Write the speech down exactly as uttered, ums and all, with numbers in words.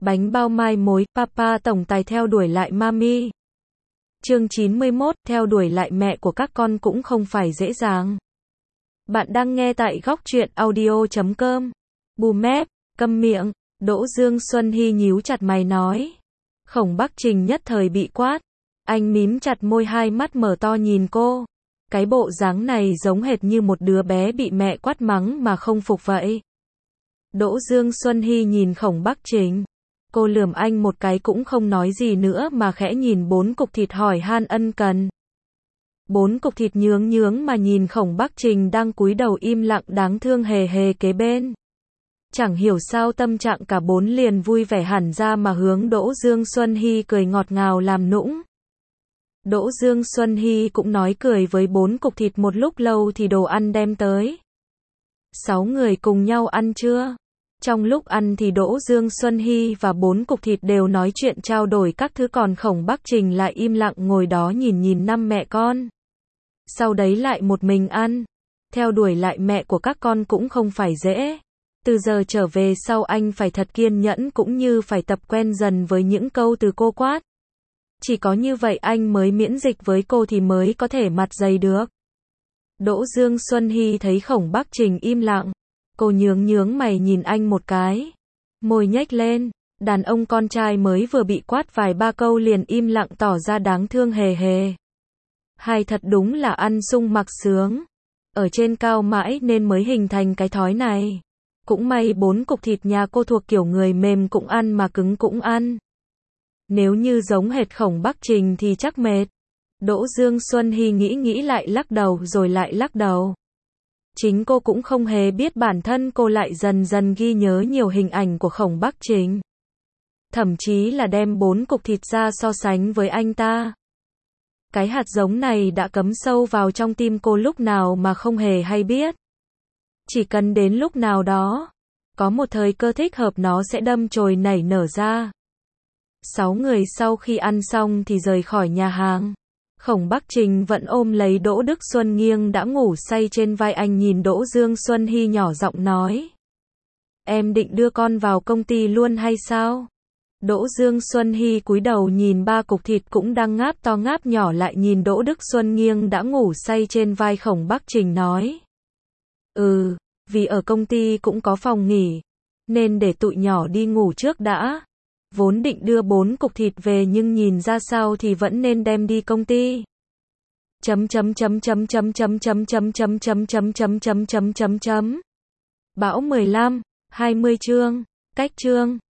Bánh bao mai mối, Papa tổng tài theo đuổi lại Mami. Chương chín mươi mốt, theo đuổi lại mẹ của các con cũng không phải dễ dàng. Bạn đang nghe tại góc truyện audio chấm com. Bù mép, câm miệng, Đỗ Dương Xuân Hy nhíu chặt mày nói. Khổng Bắc Trình nhất thời bị quát. Anh mím chặt môi, hai mắt mở to nhìn cô. Cái bộ dáng này giống hệt như một đứa bé bị mẹ quát mắng mà không phục vậy. Đỗ Dương Xuân Hy nhìn Khổng Bắc Trình. Cô lườm anh một cái cũng không nói gì nữa mà khẽ nhìn bốn cục thịt hỏi han ân cần. Bốn cục thịt nhướng nhướng mà nhìn Khổng Bắc Trình đang cúi đầu im lặng đáng thương hề hề kế bên. Chẳng hiểu sao tâm trạng cả bốn liền vui vẻ hẳn ra mà hướng Đỗ Dương Xuân Hy cười ngọt ngào làm nũng. Đỗ Dương Xuân Hy cũng nói cười với bốn cục thịt một lúc lâu thì đồ ăn đem tới. Sáu người cùng nhau ăn trưa. Trong lúc ăn thì Đỗ Dương Xuân Hy và bốn cục thịt đều nói chuyện trao đổi các thứ, còn Khổng Bắc Trình lại im lặng ngồi đó nhìn nhìn năm mẹ con. Sau đấy lại một mình ăn. Theo đuổi lại mẹ của các con cũng không phải dễ. Từ giờ trở về sau anh phải thật kiên nhẫn cũng như phải tập quen dần với những câu từ cô quát. Chỉ có như vậy anh mới miễn dịch với cô thì mới có thể mặt dày được. Đỗ Dương Xuân Hy thấy Khổng Bắc Trình im lặng. Cô nhướng nhướng mày nhìn anh một cái. Môi nhếch lên. Đàn ông con trai mới vừa bị quát vài ba câu liền im lặng tỏ ra đáng thương hề hề. Hay thật đúng là ăn sung mặc sướng. Ở trên cao mãi nên mới hình thành cái thói này. Cũng may bốn cục thịt nhà cô thuộc kiểu người mềm cũng ăn mà cứng cũng ăn. Nếu như giống hệt Khổng Bắc Trình thì chắc mệt. Đỗ Dương Xuân Hy nghĩ nghĩ lại lắc đầu rồi lại lắc đầu. Chính cô cũng không hề biết bản thân cô lại dần dần ghi nhớ nhiều hình ảnh của Khổng Bắc Trình. Thậm chí là đem bốn cục thịt ra so sánh với anh ta. Cái hạt giống này đã cắm sâu vào trong tim cô lúc nào mà không hề hay biết. Chỉ cần đến lúc nào đó, có một thời cơ thích hợp nó sẽ đâm chồi nảy nở ra. Sáu người sau khi ăn xong thì rời khỏi nhà hàng. Khổng Bắc Trình vẫn ôm lấy Đỗ Đức Xuân nghiêng đã ngủ say trên vai anh, nhìn Đỗ Dương Xuân Hy nhỏ giọng nói. Em định đưa con vào công ty luôn hay sao? Đỗ Dương Xuân Hy cúi đầu nhìn ba cục thịt cũng đang ngáp to ngáp nhỏ, lại nhìn Đỗ Đức Xuân nghiêng đã ngủ say trên vai Khổng Bắc Trình nói. Ừ, vì ở công ty cũng có phòng nghỉ, nên để tụi nhỏ đi ngủ trước đã. Vốn định đưa bốn cục thịt về nhưng nhìn ra sao thì vẫn nên đem đi công ty. Chấm chấm chấm chấm chấm chấm chấm chấm chấm chấm chấm chấm chấm chấm chấm chấm. Bão mười lăm, hai mươi chương, cách chương.